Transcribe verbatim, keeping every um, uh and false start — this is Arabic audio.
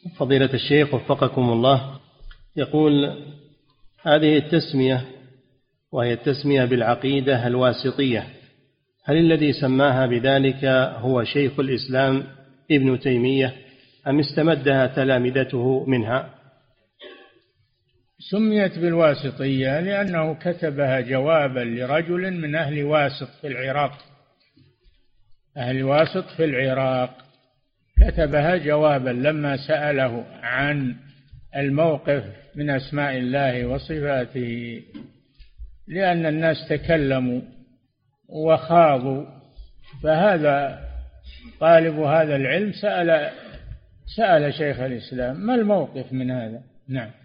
فضيلة الشيخ وفقكم الله، يقول: هذه التسمية وهي التسمية بالعقيدة الواسطية، هل الذي سماها بذلك هو شيخ الإسلام ابن تيمية أم استمدها تلامذته منها؟ سميت بالواسطية لأنه كتبها جوابا لرجل من أهل واسط في العراق، أهل واسط في العراق، كتبها جوابا لما سأله عن الموقف من أسماء الله وصفاته، لأن الناس تكلموا وخاضوا، فهذا طالب هذا العلم سأل سأل شيخ الإسلام ما الموقف من هذا. نعم.